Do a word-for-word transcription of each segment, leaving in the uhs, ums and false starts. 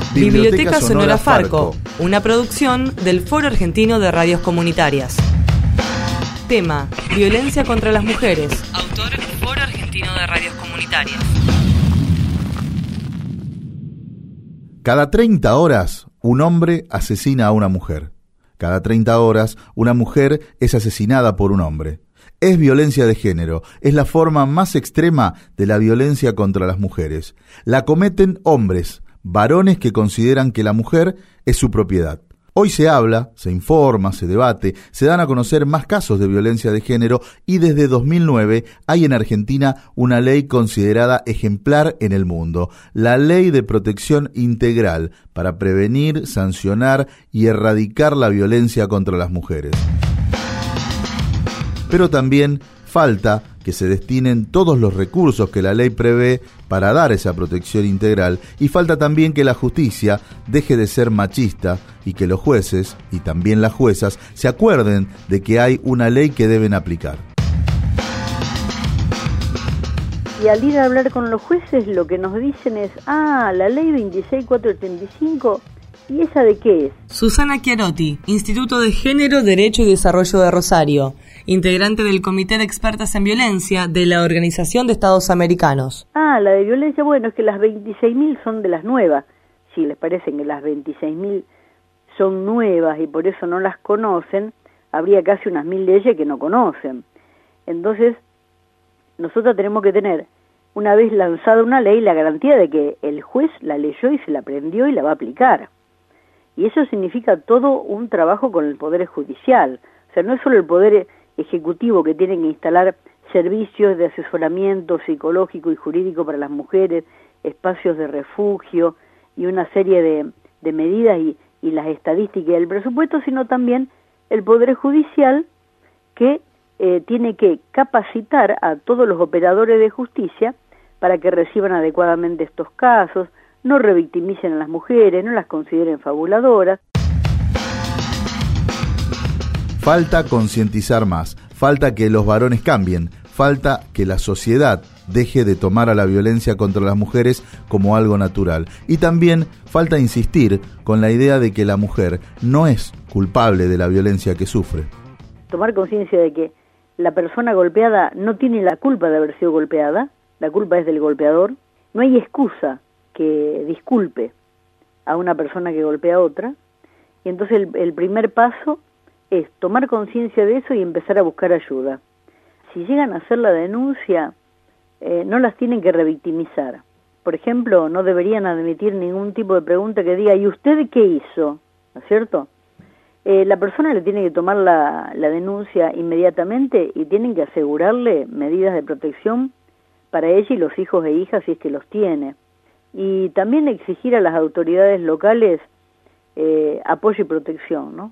Biblioteca Sonora Farco, una producción del Foro Argentino de Radios Comunitarias. Tema: violencia contra las mujeres. Autor: Foro Argentino de Radios Comunitarias. Cada treinta horas, un hombre asesina a una mujer. Cada treinta horas, una mujer es asesinada por un hombre. Es violencia de género, es la forma más extrema de la violencia contra las mujeres. La cometen hombres, varones que consideran que la mujer es su propiedad. Hoy se habla, se informa, se debate, se dan a conocer más casos de violencia de género y desde dos mil nueve hay en Argentina una ley considerada ejemplar en el mundo, la Ley de Protección Integral para prevenir, sancionar y erradicar la violencia contra las mujeres. Pero también falta que se destinen todos los recursos que la ley prevé para dar esa protección integral, y falta también que la justicia deje de ser machista y que los jueces, y también las juezas, se acuerden de que hay una ley que deben aplicar. Y al ir a hablar con los jueces, lo que nos dicen es, ah, la ley veintiséis mil cuatrocientos ochenta y cinco, ¿y esa de qué es? Susana Chiarotti, Instituto de Género, Derecho y Desarrollo de Rosario, integrante del Comité de Expertas en Violencia de la Organización de Estados Americanos. Ah, la de violencia, bueno, es que las veintiséis mil son de las nuevas. Si les parece que las veintiséis mil son nuevas y por eso no las conocen, habría casi unas mil leyes que no conocen. Entonces, nosotros tenemos que tener, una vez lanzada una ley, la garantía de que el juez la leyó y se la aprendió y la va a aplicar. Y eso significa todo un trabajo con el Poder Judicial. O sea, no es solo el Poder Ejecutivo que tiene que instalar servicios de asesoramiento psicológico y jurídico para las mujeres, espacios de refugio y una serie de, de medidas y, y las estadísticas del presupuesto, sino también el Poder Judicial que eh, tiene que capacitar a todos los operadores de justicia para que reciban adecuadamente estos casos, no revictimicen a las mujeres, no las consideren fabuladoras. Falta concientizar más, falta que los varones cambien, falta que la sociedad deje de tomar a la violencia contra las mujeres como algo natural. Y también falta insistir con la idea de que la mujer no es culpable de la violencia que sufre. Tomar conciencia de que la persona golpeada no tiene la culpa de haber sido golpeada, la culpa es del golpeador. No hay excusa que disculpe a una persona que golpea a otra. Y entonces el, el primer paso es tomar conciencia de eso y empezar a buscar ayuda. Si llegan a hacer la denuncia, eh, no las tienen que revictimizar. Por ejemplo, no deberían admitir ningún tipo de pregunta que diga, ¿y usted qué hizo? ¿No es cierto? Eh, la persona le tiene que tomar la, la denuncia inmediatamente y tienen que asegurarle medidas de protección para ella y los hijos e hijas si es que los tiene. Y también exigir a las autoridades locales eh, apoyo y protección, ¿no?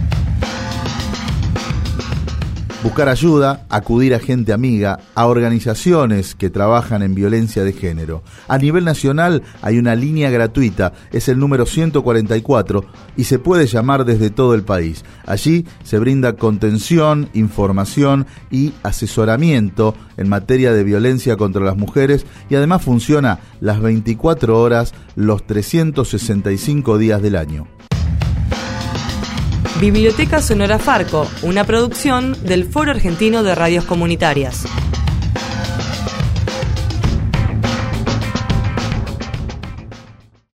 Buscar ayuda, acudir a gente amiga, a organizaciones que trabajan en violencia de género. A nivel nacional hay una línea gratuita, es el número ciento cuarenta y cuatro y se puede llamar desde todo el país. Allí se brinda contención, información y asesoramiento en materia de violencia contra las mujeres y además funciona las veinticuatro horas, los trescientos sesenta y cinco días del año. Biblioteca Sonora Farco, una producción del Foro Argentino de Radios Comunitarias.